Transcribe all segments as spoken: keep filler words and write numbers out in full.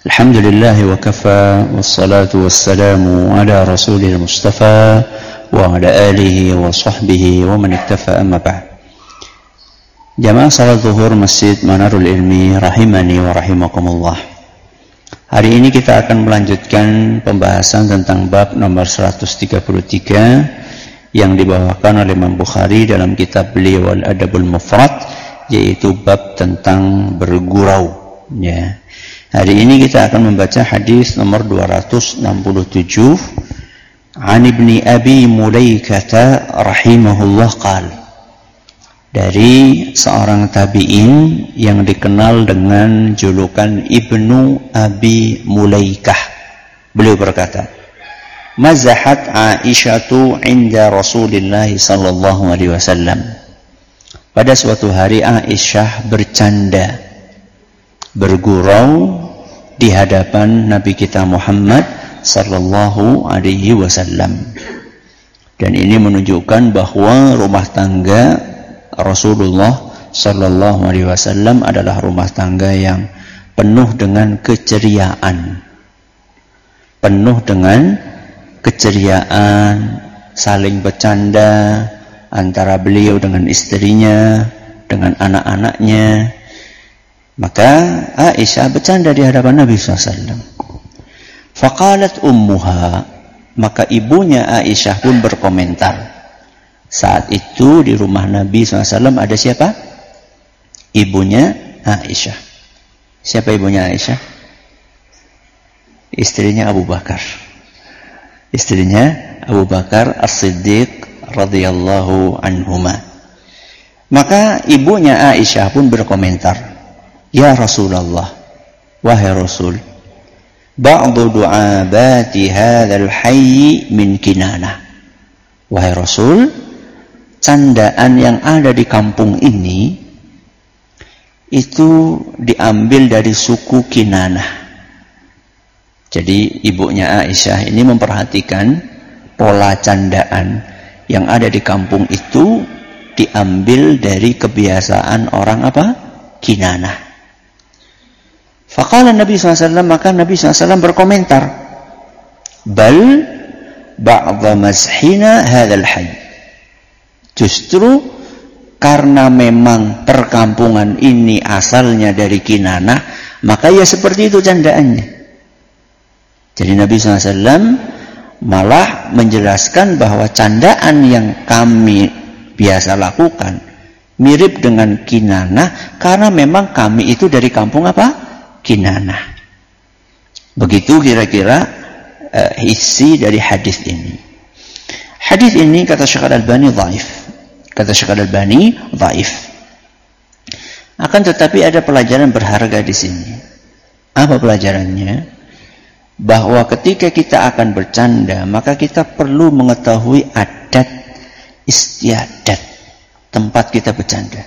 Alhamdulillah wa kafa wassalatu wassalamu ala rasulil mustafa wa ala alihi wa sahbihi wa man iktafa amma ba'd. Jamaah salat zuhur Masjid Manarul Ilmi rahimani wa rahimakumullah. Hari ini kita akan melanjutkan pembahasan tentang bab nomor seratus tiga puluh tiga yang dibawakan oleh Imam Bukhari dalam kitab beliau Al-Adabul Mufrad, yaitu bab tentang bergurau, ya. Hari ini kita akan membaca hadis nomor dua ratus enam puluh tujuh. An Ibni Abi Mulaikah rahimahullah qal. Dari seorang tabi'in yang dikenal dengan julukan Ibnu Abi Mulaikah. Beliau berkata, "Mazahat Aisyatu 'inda Rasulillah sallallahu alaihi wasallam." Pada suatu hari Aisyah bercanda, bergurau di hadapan Nabi kita Muhammad sallallahu alaihi wasallam. Dan ini menunjukkan bahwa rumah tangga Rasulullah sallallahu alaihi wasallam adalah rumah tangga yang penuh dengan keceriaan. Penuh dengan keceriaan, saling bercanda antara beliau dengan istrinya, dengan anak-anaknya. Maka Aisyah bercanda di hadapan Nabi sallallahu alaihi wasallam. Faqalat ummuha, maka ibunya Aisyah pun berkomentar. Saat itu di rumah Nabi sallallahu alaihi wasallam ada siapa? Ibunya Aisyah. Siapa ibunya Aisyah? Istrinya Abu Bakar. Istrinya Abu Bakar As-Siddiq radhiyallahu anhuma. Maka ibunya Aisyah pun berkomentar, "Ya Rasulullah, wahai Rasul, ba'du du'abati hadzal hayy min Kinanah." Wahai Rasul, candaan yang ada di kampung ini itu diambil dari suku Kinanah. Jadi ibunya Aisyah ini memperhatikan pola candaan yang ada di kampung itu diambil dari kebiasaan orang apa? Kinanah. Faqala Nabi sallallahu alaihi wasallam, maka Nabi sallallahu alaihi wasallam berkomentar, "Bal ba'dha mazhina hadzal hayy." Justru karena memang perkampungan ini asalnya dari Kinanah, maka ya seperti itu candaannya. Jadi Nabi sallallahu alaihi wasallam malah menjelaskan bahwa candaan yang kami biasa lakukan mirip dengan Kinanah karena memang kami itu dari kampung apa? Kinanah. Begitu kira-kira uh, isi dari hadis ini. Hadis ini kata Syekh Al-Albani dhaif. Kata Syekh Al-Albani dhaif. Akan tetapi ada pelajaran berharga di sini. Apa pelajarannya? Bahwa ketika kita akan bercanda, maka kita perlu mengetahui adat istiadat tempat kita bercanda.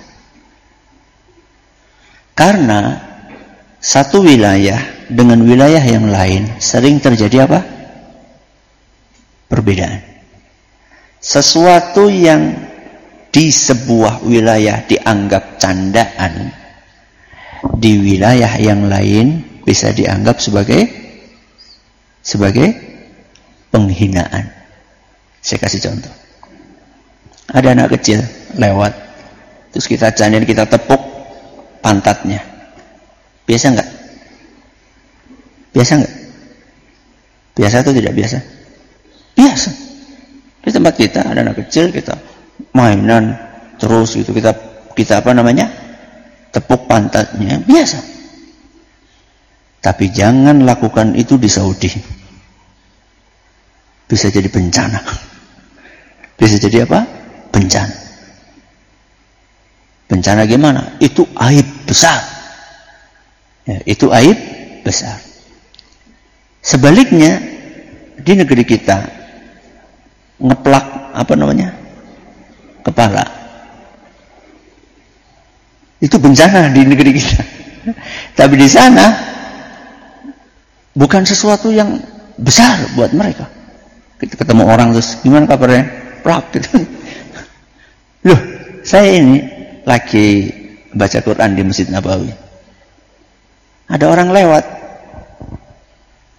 Karena satu wilayah dengan wilayah yang lain sering terjadi apa? Perbedaan. Sesuatu yang di sebuah wilayah dianggap candaan, di wilayah yang lain bisa dianggap sebagai sebagai penghinaan. Saya kasih contoh. Ada anak kecil lewat, terus kita candain, kita tepuk pantatnya. Biasa enggak? Biasa enggak? Biasa atau tidak biasa? Biasa. Di tempat kita ada anak kecil, kita mainan terus gitu, kita kita apa namanya? Tepuk pantatnya, biasa. Tapi jangan lakukan itu di Saudi. Bisa jadi bencana. Bisa jadi apa? Bencana. Bencana gimana? Itu aib besar. Ya, itu aib besar. Sebaliknya di negeri kita ngeplak apa namanya? Kepala. Itu bencana di negeri kita. Tapi di sana bukan sesuatu yang besar buat mereka. Kita ketemu orang terus, gimana kabarnya? Plak gitu. Loh, saya ini lagi baca Quran di Masjid Nabawi. Ada orang lewat,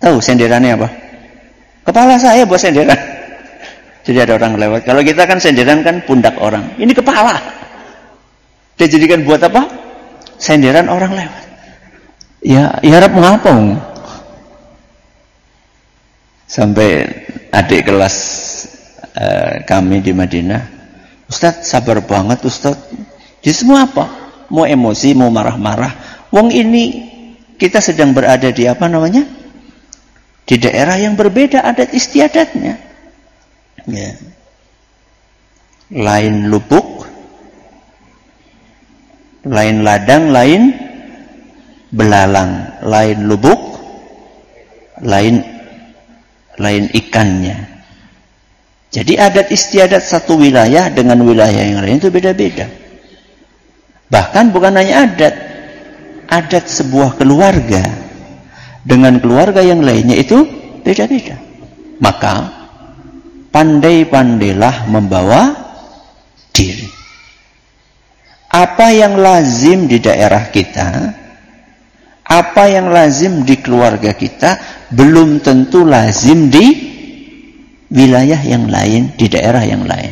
Tahu senderannya apa? Kepala saya buat senderan. Jadi ada orang lewat. Kalau kita kan senderan kan pundak orang. Ini kepala. Dia jadikan buat apa? Senderan orang lewat. Ya, ya harap mengapa? Sampai adik kelas uh, kami di Madinah, Ustadz sabar banget Ustadz. Jadi semua apa? Mau emosi, mau marah-marah. Wong ini kita sedang berada di apa namanya? Di daerah yang berbeda adat istiadatnya. Ya. Lain lubuk, lain ladang, lain belalang, lain lubuk, lain lain ikannya. Jadi adat istiadat satu wilayah dengan wilayah yang lain itu beda-beda. Bahkan bukan hanya adat, adat sebuah keluarga dengan keluarga yang lainnya itu beda-beda. Maka pandai-pandailah membawa diri. Apa yang lazim di daerah kita, apa yang lazim di keluarga kita, belum tentu lazim di wilayah yang lain, di daerah yang lain.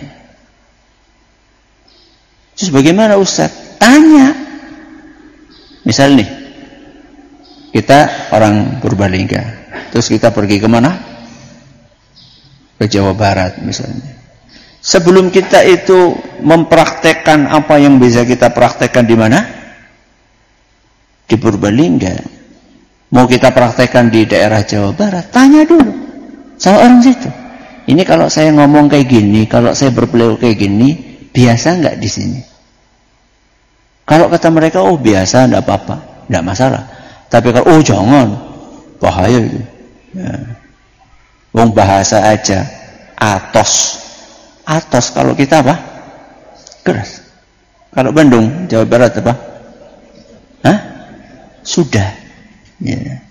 Terus bagaimana Ustaz? Tanya. Misal nih, kita orang Purbalingga, terus kita pergi kemana? Ke Jawa Barat misalnya. Sebelum kita itu mempraktekkan apa yang bisa kita praktekkan di mana? Di Purbalingga. Mau kita praktekkan di daerah Jawa Barat, tanya dulu sama orang situ. Ini kalau saya ngomong kayak gini, kalau saya berperilaku kayak gini, biasa nggak di sini? Kalau kata mereka, oh biasa, nggak apa-apa, nggak masalah. Tapi kalau, oh jangan, bahaya itu. Ya. Wong bahasa aja, atos, atos. Kalau kita apa? Keras. Kalau Bandung, Jawa Barat apa? Hah? Sudah. Ya.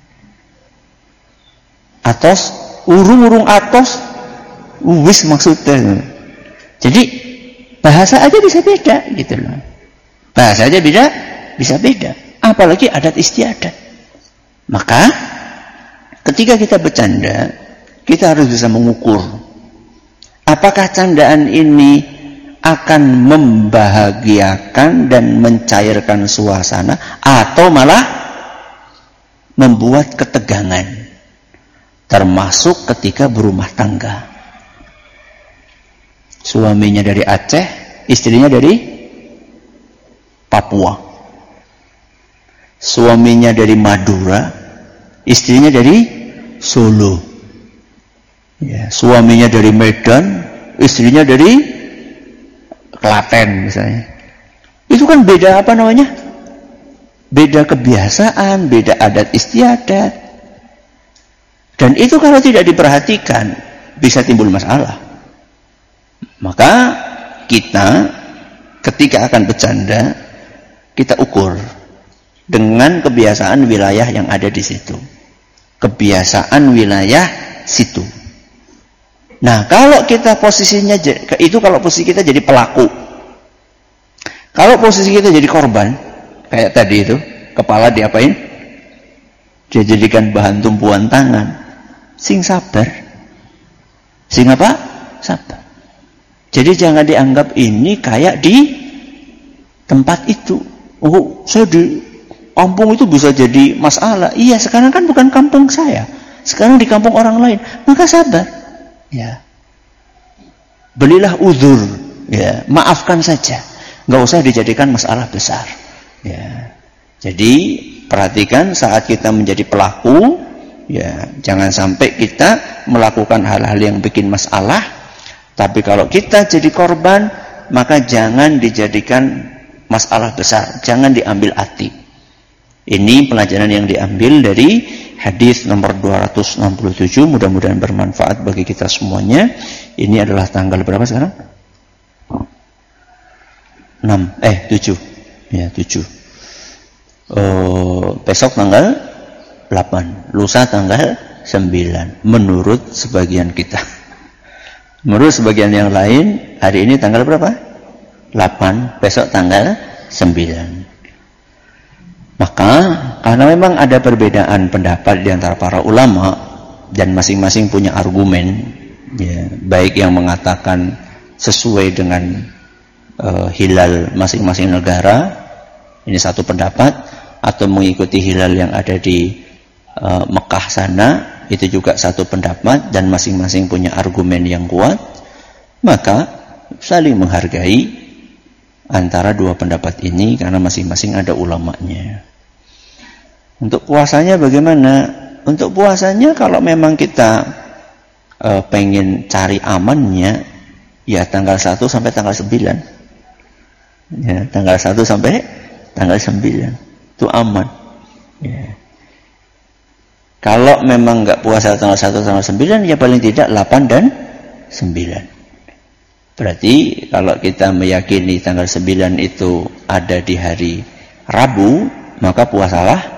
Atos, urung-urung atos, wis maksudnya. Jadi bahasa aja bisa beda, gitu loh. Bahasa aja beda, bisa beda. Apalagi adat istiadat. Maka ketika kita bercanda, kita harus bisa mengukur apakah candaan ini akan membahagiakan dan mencairkan suasana atau malah membuat ketegangan, termasuk ketika berumah tangga. Suaminya dari Aceh, istrinya dari Papua. Suaminya dari Madura, istrinya dari Solo. Ya, suaminya dari Medan, istrinya dari Klaten misalnya. Itu kan beda apa namanya? Beda kebiasaan, beda adat istiadat. Dan itu kalau tidak diperhatikan bisa timbul masalah. Maka kita ketika akan bercanda, kita ukur dengan kebiasaan wilayah yang ada di situ. Kebiasaan wilayah situ. Nah, kalau kita posisinya itu, kalau posisi kita jadi pelaku. Kalau posisi kita jadi korban, kayak tadi itu, kepala diapain? Dia jadikan bahan tumpuan tangan. Sing sabar. Sing apa? Sabar. Jadi jangan dianggap ini kayak di tempat itu. Oh, saya di kampung itu bisa jadi masalah. Iya, sekarang kan bukan kampung saya. Sekarang di kampung orang lain. Maka sabar. Ya. Belilah uzur. Ya, maafkan saja. Enggak usah dijadikan masalah besar. Ya. Jadi perhatikan saat kita menjadi pelaku, ya, jangan sampai kita melakukan hal-hal yang bikin masalah. Tapi kalau kita jadi korban, maka jangan dijadikan masalah besar, jangan diambil hati. Ini pelajaran yang diambil dari hadis nomor dua ratus enam puluh tujuh, mudah-mudahan bermanfaat bagi kita semuanya. Ini adalah tanggal berapa sekarang? enam, eh tujuh. Ya, tujuh. Oh, besok tanggal delapan, lusa tanggal sembilan menurut sebagian kita. Menurut sebagian yang lain, hari ini tanggal berapa? delapan, besok tanggal sembilan. Maka karena memang ada perbedaan pendapat di antara para ulama, dan masing-masing punya argumen, ya, baik yang mengatakan sesuai dengan uh, hilal masing-masing negara, ini satu pendapat, atau mengikuti hilal yang ada di uh, Mekah sana, itu juga satu pendapat, dan masing-masing punya argumen yang kuat, maka saling menghargai antara dua pendapat ini karena masing-masing ada ulamanya. Untuk puasanya bagaimana? Untuk puasanya kalau memang kita e, pengen cari amannya, ya tanggal satu sampai tanggal sembilan. Ya, tanggal satu sampai tanggal sembilan. Itu aman. Ya. Kalau memang enggak puasa tanggal satu sampai sembilan, ya paling tidak delapan dan sembilan. Berarti kalau kita meyakini tanggal sembilan itu ada di hari Rabu, maka puasalah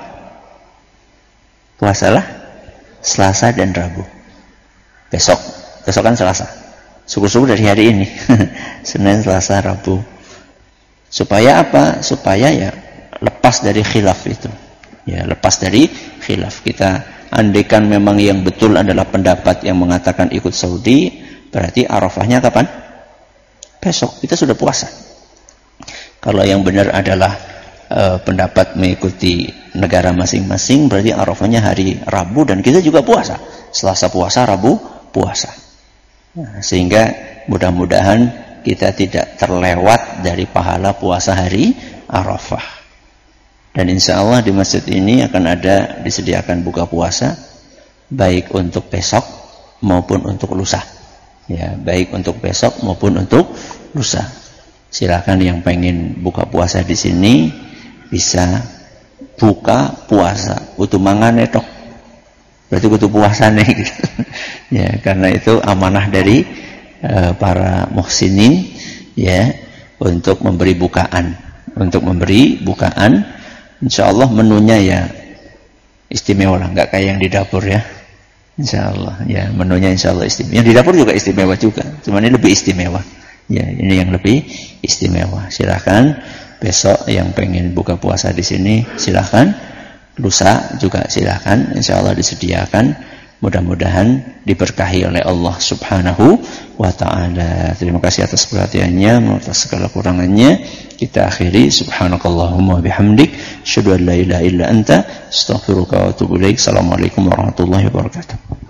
puasalah Selasa dan Rabu. Besok, besok kan Selasa. Subuh-subuh dari hari ini. Senin, Selasa, Rabu. Supaya apa? Supaya ya lepas dari khilaf itu. Ya, lepas dari khilaf. Kita andaikan memang yang betul adalah pendapat yang mengatakan ikut Saudi, berarti Arafahnya kapan? Besok. Kita sudah puasa. Kalau yang benar adalah Uh, pendapat mengikuti negara masing-masing, berarti Arafahnya hari Rabu, dan kita juga puasa. Selasa puasa, Rabu puasa. Nah, sehingga mudah-mudahan kita tidak terlewat dari pahala puasa hari Arafah. Dan insya Allah di masjid ini akan ada disediakan buka puasa, baik untuk besok maupun untuk lusa. Ya, baik untuk besok maupun untuk lusa. Silakan yang pengen buka puasa di sini bisa buka puasa, kudu mangan itu, berarti kudu puasa nih, gitu. Ya, karena itu amanah dari uh, para muhsinin, ya, untuk memberi bukaan, untuk memberi bukaan. Insya Allah menunya ya istimewa lah, nggak kayak yang di dapur ya. Insya Allah, ya menunya insya Allah istimewa. Yang di dapur juga istimewa juga, cuma ini lebih istimewa. Ya, ini yang lebih istimewa. Silakan. Besok yang pengen buka puasa di sini silahkan, lusa juga silahkan, insya Allah disediakan. Mudah-mudahan diberkahi oleh Allah Subhanahu wa Ta'ala. Terima kasih atas perhatiannya, atas segala kurangannya. Kita akhiri. Subhanakallahumma bihamdik, asyhadu an la ilaha illa anta, astaghfiruka wa atubu ilaik. Assalamualaikum warahmatullahi wabarakatuh.